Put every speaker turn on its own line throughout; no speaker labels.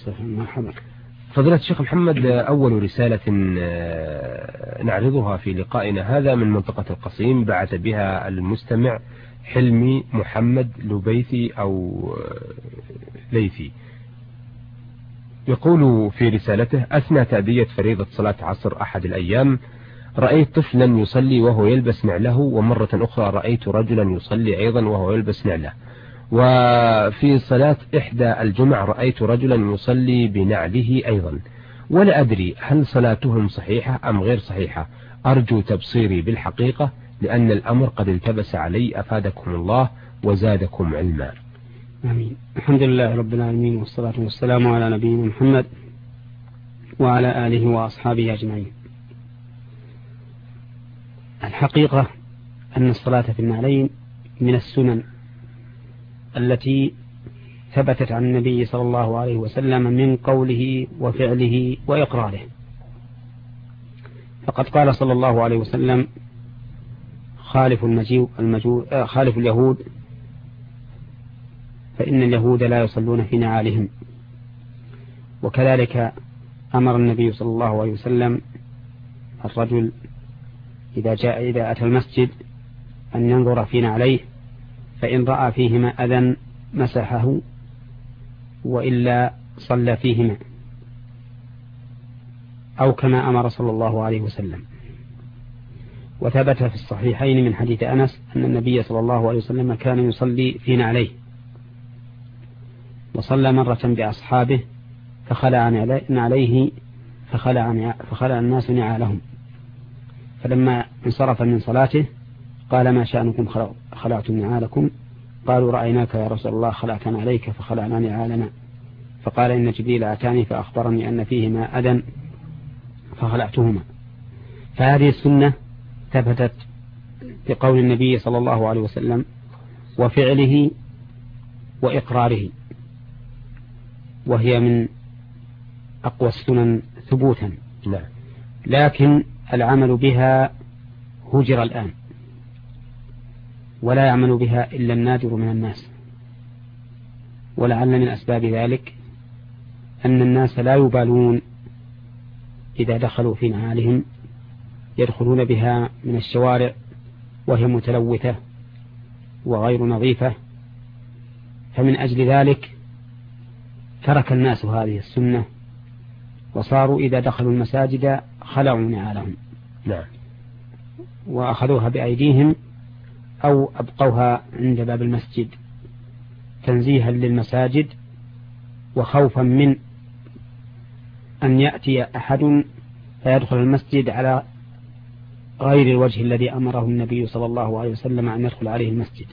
مرحبا.
فضيلة الشيخ محمد، أول رسالة نعرضها في لقائنا هذا من منطقة القصيم بعث بها المستمع حلمي محمد لبيثي أو ليثي. يقول في رسالته: أثناء تأدية فريضة صلاة عصر أحد الأيام رأيت طفلا يصلي وهو يلبس نعله، ومرة أخرى رأيت رجلا يصلي أيضا وهو يلبس نعله، وفي صلاة إحدى الجمع رأيت رجلا يصلي بنعله أيضا، ولا أدري هل صلاتهم صحيحة أم غير صحيحة. أرجو تبصيري بالحقيقة لأن الأمر قد التبس علي، أفادكم الله وزادكم علما.
آمين. الحمد لله رب العالمين، والصلاة والسلام على نبينا محمد وعلى آله وأصحابه أجمعين. الحقيقة أن الصلاة في النعلين من السنن التي ثبتت عن النبي صلى الله عليه وسلم من قوله وفعله وإقراره. فقد قال صلى الله عليه وسلم: خالف اليهود فإن اليهود لا يصلون في نعالهم. وكذلك أمر النبي صلى الله عليه وسلم الرجل إذا أتى المسجد أن ينظر في نعليه، فإن رأى فيهما أذى مسحه وإلا صلى فيهما، أو كما أمر صلى الله عليه وسلم. وثبت في الصحيحين من حديث أنس أن النبي صلى الله عليه وسلم كان يصلي في نعليه، وصلى مرة بأصحابه فخلع نعليه فخلع الناس نعالهم، فلما انصرف من صلاته قال: ما شأنكم خلعتم نعالكم؟ قالوا: رأيناك يا رسول الله خلعتنا عليك فخلعنا نعالنا. فقال: إن جبريل أتاني فأخبرني أن فيهما أذى فخلعتهما. فهذه السنة ثبتت بقول النبي صلى الله عليه وسلم وفعله وإقراره، وهي من أقوى السنن ثبوتا. لكن العمل بها هجر الآن، ولا يعمل بها إلا النادر من الناس. ولعل من أسباب ذلك أن الناس لا يبالون إذا دخلوا في نعالهم، يدخلون بها من الشوارع وهي متلوثة وغير نظيفة، فمن أجل ذلك ترك الناس هذه السنة، وصاروا إذا دخلوا المساجد خلعوا نعالهم وأخذوها بأيديهم أو أبقوها عند باب المسجد تنزيها للمساجد، وخوفا من أن يأتي أحد فيدخل المسجد على غير الوجه الذي أمره النبي صلى الله عليه وسلم أن يدخل عليه المسجد.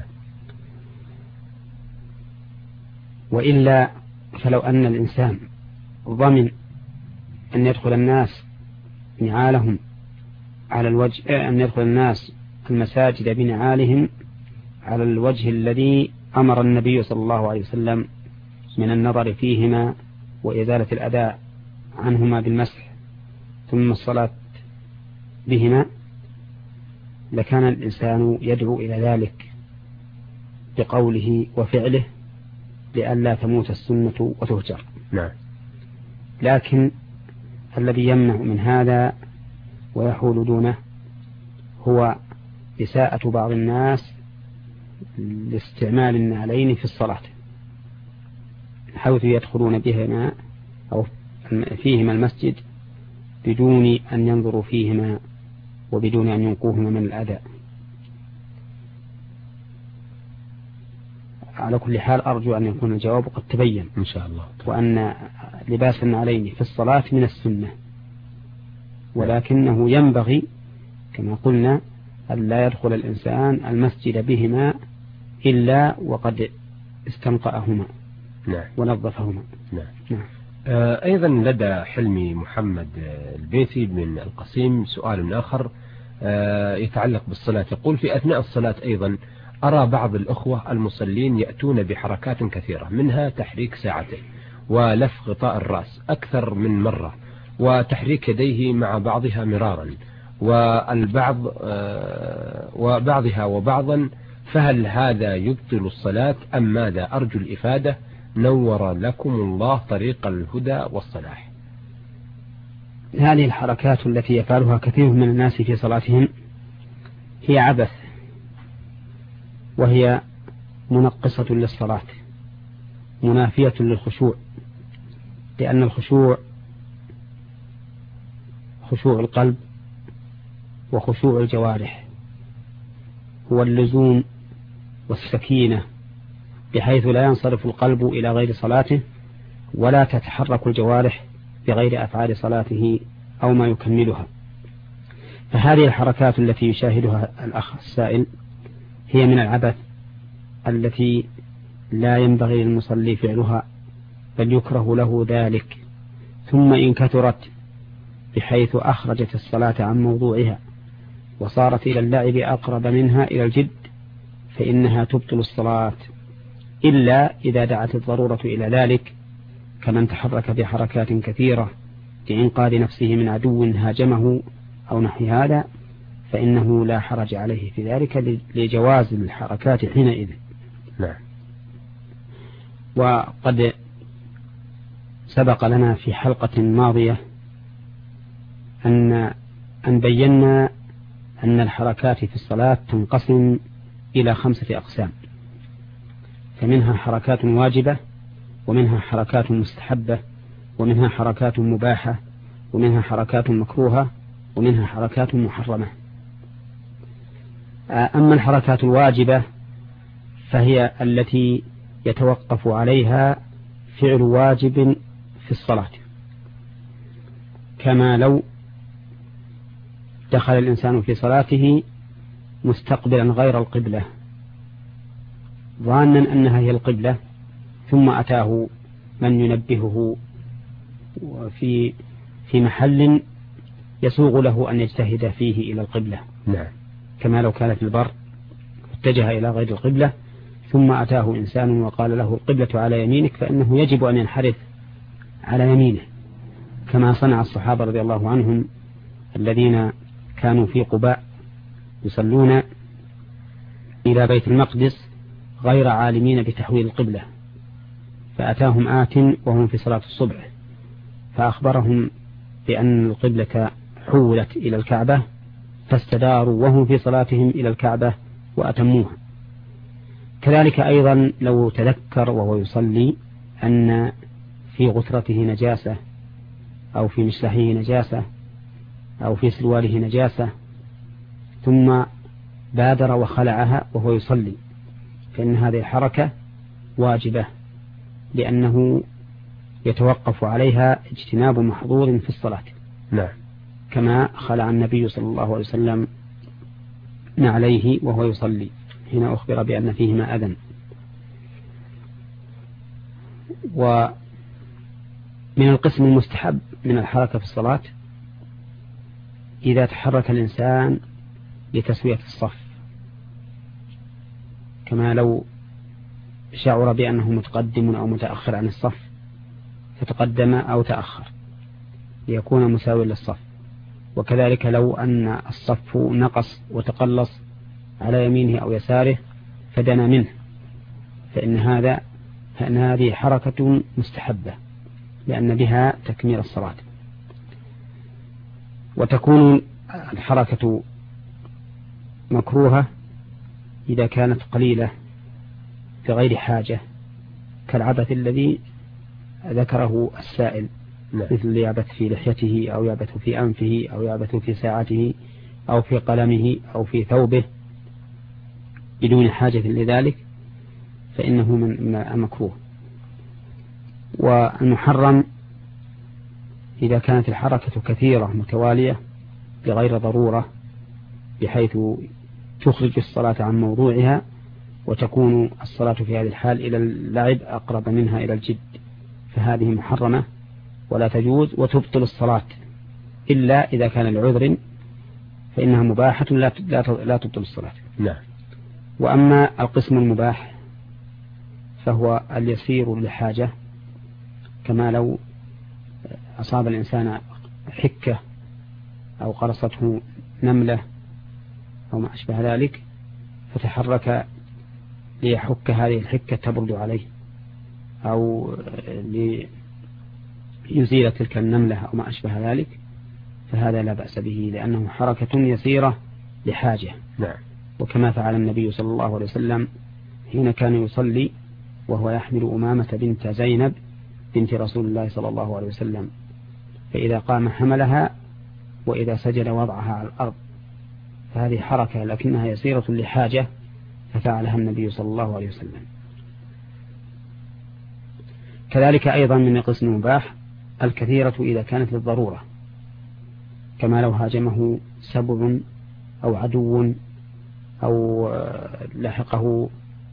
وإلا فلو أن الإنسان ضمن أن يدخل الناس نعالهم على الوجه، أن يدخل الناس المساجد بنعالهم على الوجه الذي أمر النبي صلى الله عليه وسلم من النظر فيهما وإزالة الأذى عنهما بالمسح ثم الصلاة بهما، لكان الإنسان يدعو إلى ذلك بقوله وفعله لئلا تموت السنة وتهجر. لكن الذي يمنع من هذا ويحول دونه هو إساءة بعض الناس لاستعمال النعلين في الصلاة، حيث يدخلون بهما أو فيهما المسجد بدون أن ينظروا فيهما وبدون أن ينقوهما من الأذى. على كل حال أرجو أن يكون الجواب قد تبين
إن شاء الله،
وأن لباس النعلين في الصلاة من السنة، ولكنه ينبغي كما قلنا أن لا يدخل الإنسان المسجد بهما إلا وقد استنقأهما ونظفهما.
أيضا لدى حلمي محمد البيثي من القصيم سؤال آخر يتعلق بالصلاة. يقول: في أثناء الصلاة أيضا أرى بعض الأخوة المصلين يأتون بحركات كثيرة، منها تحريك ساعته ولف غطاء الرأس أكثر من مرة، وتحريك يديه مع بعضها مرارا، والبعض وبعضها وبعضا، فهل هذا يبطل الصلاة أم ماذا؟ أرجو الإفادة نور لكم الله طريق الهدى والصلاح.
هذه الحركات التي يفعلها كثير من الناس في صلاتهم هي عبث، وهي منقصة للصلاة، منافية للخشوع، لأن الخشوع خشوع القلب وخشوع الجوارح هو اللزوم والسكينة، بحيث لا ينصرف القلب إلى غير صلاته ولا تتحرك الجوارح بغير أفعال صلاته أو ما يكملها. فهذه الحركات التي يشاهدها الأخ السائل هي من العبث التي لا ينبغي للمصلي فعلها، بل يكره له ذلك. ثم إن كثرت بحيث أخرجت الصلاة عن موضوعها وصارت إلى اللعب أقرب منها إلى الجد فإنها تبطل الصلاة، إلا إذا دعت الضرورة إلى ذلك، كمن تحرك بحركات كثيرة لإنقاذ نفسه من عدو هاجمه أو نحو هذا، فإنه لا حرج عليه في ذلك لجواز الحركات حينئذ.
نعم.
وقد سبق لنا في حلقة ماضية أن بينا أن الحركات في الصلاة تنقسم إلى 5 أقسام، فمنها حركات واجبة، ومنها حركات مستحبة، ومنها حركات مباحة، ومنها حركات مكروهة، ومنها حركات محرمة. أما الحركات الواجبة فهي التي يتوقف عليها فعل واجب في الصلاة، كما لو دخل الإنسان في صلاته مستقبلا غير القبلة ظانا أنها هي القبلة، ثم أتاه من ينبهه في محل يسوغ له أن يجتهد فيه إلى القبلة.
نعم.
كما لو كان في البر اتجه إلى غير القبلة ثم أتاه إنسان وقال له القبلة على يمينك، فإنه يجب أن ينحرف على يمينه، كما صنع الصحابة رضي الله عنهم الذين كانوا في قباء يصلون إلى بيت المقدس غير عالمين بتحويل القبلة، فأتاهم آت وهم في صلاة الصبح فأخبرهم بأن القبلة حولت إلى الكعبة، فاستداروا وهم في صلاتهم إلى الكعبة وأتموها. كذلك أيضا لو تذكر وهو يصلي أن في غترته نجاسة أو في مشلحه نجاسة أو في سرواله نجاسة ثم بادر وخلعها وهو يصلي، فإن هذه الحركة واجبة، لأنه يتوقف عليها اجتناب محظور في الصلاة.
نعم.
كما خلع النبي صلى الله عليه وسلم عليه وهو يصلي حين أخبر بأن فيهما أذى. ومن القسم المستحب من الحركة في الصلاة إذا تحرك الإنسان لتسوية الصف، كما لو شعر بأنه متقدم أو متأخر عن الصف فتقدم أو تأخر ليكون مساوي للصف، وكذلك لو أن الصف نقص وتقلص على يمينه أو يساره فدنا منه، فإن هذه حركة مستحبة لأن بها تكميل الصلاة. وتكون الحركة مكروهة إذا كانت قليلة بغير حاجة، كالعبث الذي ذكره السائل، مثل يعبث في لحيته أو يعبث في أنفه أو يعبث في ساعته أو في قلمه أو في ثوبه بدون حاجة لذلك، فإنه من المكروه. والمحرم إذا كانت الحركة كثيرة متوالية بغير ضرورة بحيث تخرج الصلاة عن موضوعها وتكون الصلاة في هذه الحال إلى اللعب أقرب منها إلى الجد، فهذه محرمة ولا تجوز وتبطل الصلاة، إلا إذا كان العذر فإنها مباحة لا تبطل الصلاة.
نعم.
وأما القسم المباح فهو اليسير لحاجة، كما لو أصاب الإنسان حكة أو قرصته نملة أو ما أشبه ذلك فتحرك ليحك هذه الحكة تبرد عليه أو ليزيل تلك النملة أو ما أشبه ذلك، فهذا لا بأس به لأنه حركة يسيرة لحاجة.
نعم.
وكما فعل النبي صلى الله عليه وسلم حين كان يصلي وهو يحمل أمامة بنت زينب بنت رسول الله صلى الله عليه وسلم، فإذا قام حملها وإذا سجد وضعها على الأرض، فهذه حركة لكنها يسيرة لحاجة ففعلها النبي صلى الله عليه وسلم. كذلك أيضا من القسم المباح الكثيرة إذا كانت للضرورة، كما لو هاجمه سبع أو عدو أو لحقه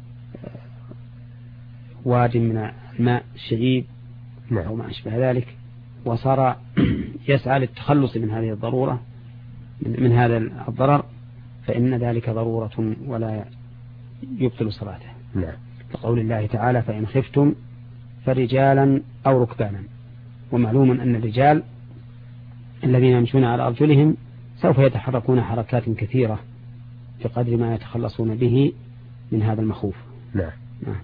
واد من الماء شديد أو ما أشبه ذلك، وصار يسعى للتخلص من هذه الضرورة من هذا الضرر، فإن ذلك ضرورة ولا يبطل صلاته.
نعم.
لقول الله تعالى فإن خفتم فرجالا أو ركبانا. ومعلوم أن الرجال الذين يمشون على أرجلهم سوف يتحركون حركات كثيرة بقدر ما يتخلصون به من هذا المخوف.
نعم.
نعم.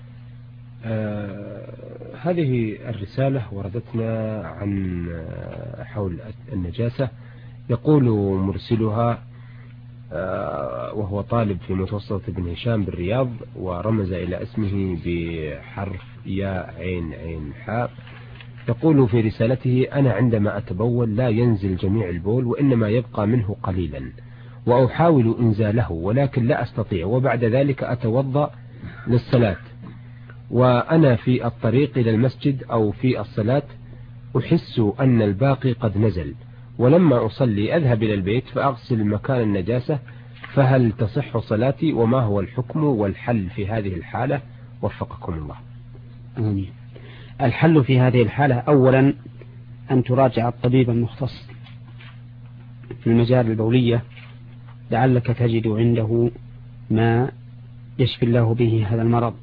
هذه الرسالة وردتنا عن حول النجاسة. يقول مرسلها وهو طالب في متوسطة ابن هشام بالرياض، ورمز إلى اسمه بحرف ياء عين عين حاء. يقول في رسالته: أنا عندما أتبول لا ينزل جميع البول وإنما يبقى منه قليلا، وأحاول إنزاله ولكن لا أستطيع، وبعد ذلك أتوضأ للصلاة، وأنا في الطريق إلى المسجد أو في الصلاة أحس أن الباقي قد نزل، ولما أصلي أذهب إلى البيت فأغسل مكان النجاسة، فهل تصح صلاتي؟ وما هو الحكم والحل في هذه الحالة؟ وفقكم الله.
آمين. الحل في هذه الحالة أولا أن تراجع الطبيب المختص في المجال البولية، لعلك تجد عنده ما يشفي الله به هذا المرض.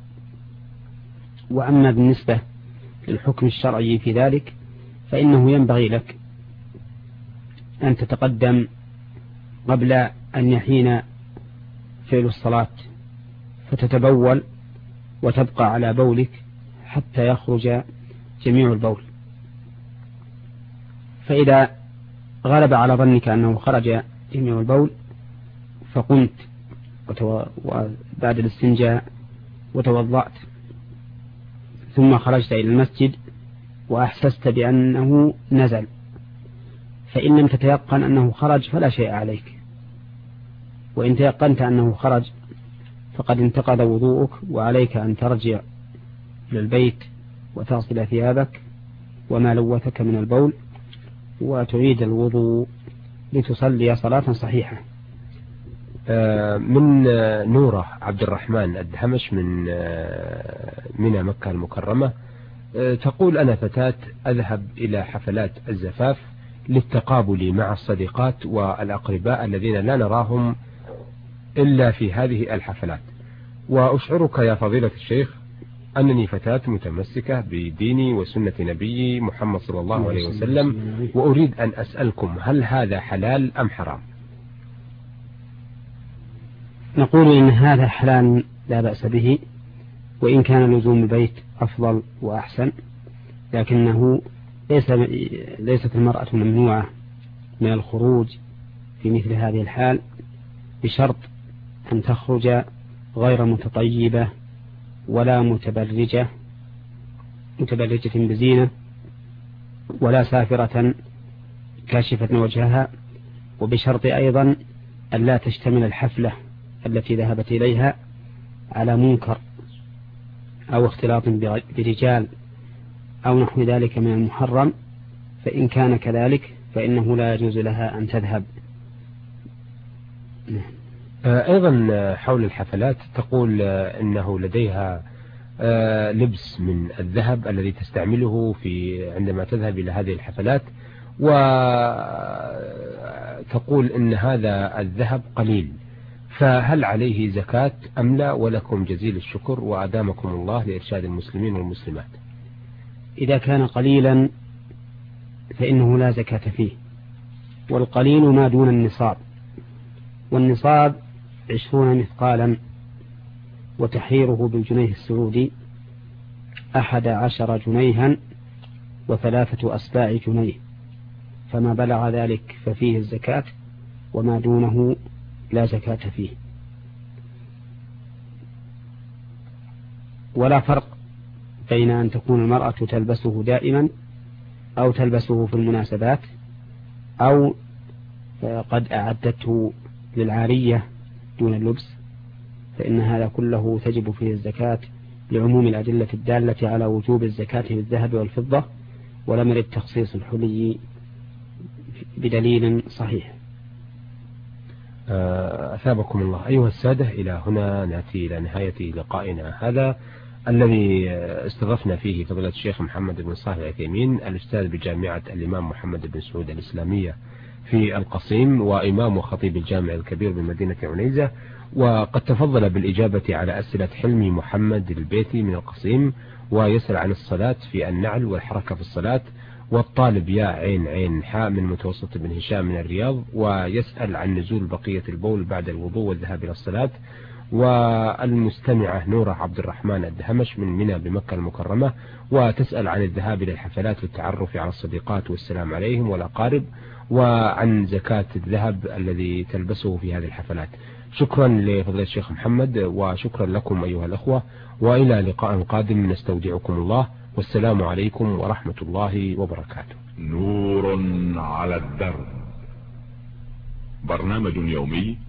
وأما بالنسبة للحكم الشرعي في ذلك فإنه ينبغي لك أن تتقدم قبل أن يحين فعل الصلاة فتتبول وتبقى على بولك حتى يخرج جميع البول، فإذا غلب على ظنك أنه خرج جميع البول فقمت وبعد الاستنجاء وتوضأت ثم خرجت إلى المسجد وأحسست بأنه نزل، فإن لم تتيقن أنه خرج فلا شيء عليك، وإن تيقنت أنه خرج فقد انتقض وضوءك، وعليك أن ترجع إلى البيت وتغسل ثيابك وما لوثك من البول وتعيد الوضوء لتصلي صلاة صحيحة.
من نورة عبد الرحمن الدهمش من مكة المكرمة تقول: أنا فتاة أذهب إلى حفلات الزفاف للتقابل مع الصديقات والأقرباء الذين لا نراهم إلا في هذه الحفلات، وأشعرك يا فضيلة الشيخ أنني فتاة متمسكة بديني وسنة نبي محمد صلى الله عليه وسلم، وأريد أن أسألكم هل هذا حلال أم حرام؟
نقول إن هذا حلال لا بأس به، وإن كان لزوم البيت أفضل وأحسن، لكنه ليست المرأة ممنوعة من الخروج في مثل هذه الحال، بشرط أن تخرج غير متطيبة ولا متبرجة بزينة، ولا سافرة كاشفة وجهها، وبشرط أيضا أن لا تشتمل الحفلة التي ذهبت إليها على منكر أو اختلاط برجال أو نحو ذلك من المحرم، فإن كان كذلك فإنه لا يجوز لها أن تذهب.
أيضا حول الحفلات تقول إنه لديها لبس من الذهب الذي تستعمله عندما تذهب إلى هذه الحفلات، وتقول إن هذا الذهب قليل، فهل عليه زكاة أم لا؟ ولكم جزيل الشكر وأدامكم الله لإرشاد المسلمين والمسلمات.
إذا كان قليلا فإنه لا زكاة فيه، والقليل ما دون النصاب، والنصاب 20 مثقالا، وتحريره بالجنيه السعودي 11 جنيها و3 أسباع جنيه، فما بلغ ذلك ففيه الزكاة، وما دونه لا زكاة فيه. ولا فرق بين أن تكون المرأة تلبسه دائما أو تلبسه في المناسبات أو قد أعدته للعارية دون اللبس، فإن هذا كله تجب فيه الزكاة لعموم الأدلة الدالة على وجوب الزكاة في الذهب والفضة، ولم يرد تخصيص الحلي بدليل صحيح.
أثابكم الله. أيها السادة، إلى هنا نأتي إلى نهاية لقائنا هذا الذي استضفنا فيه فضيلة الشيخ محمد بن صالح العثيمين، الأستاذ بجامعة الإمام محمد بن سعود الإسلامية في القصيم، وإمام وخطيب الجامع الكبير بمدينة عنيزة، وقد تفضل بالإجابة على أسئلة حلمي محمد البيتي من القصيم، ويسأل عن الصلاة في النعل والحركة في الصلاة، والطالب يا عين عين حاء من متوسط بن هشام من الرياض، ويسأل عن نزول بقية البول بعد الوضوء والذهاب إلى الصلاة، والمستمعة نورة عبد الرحمن الدهمش من منى بمكة المكرمة، وتسأل عن الذهاب إلى الحفلات والتعرف على الصديقات والسلام عليهم والأقارب، وعن زكاة الذهب الذي تلبسه في هذه الحفلات. شكرا لفضيلة الشيخ محمد، وشكرا لكم أيها الأخوة، وإلى لقاء قادم نستودعكم الله، والسلام عليكم ورحمة الله وبركاته.
نور على الدرب، برنامج يومي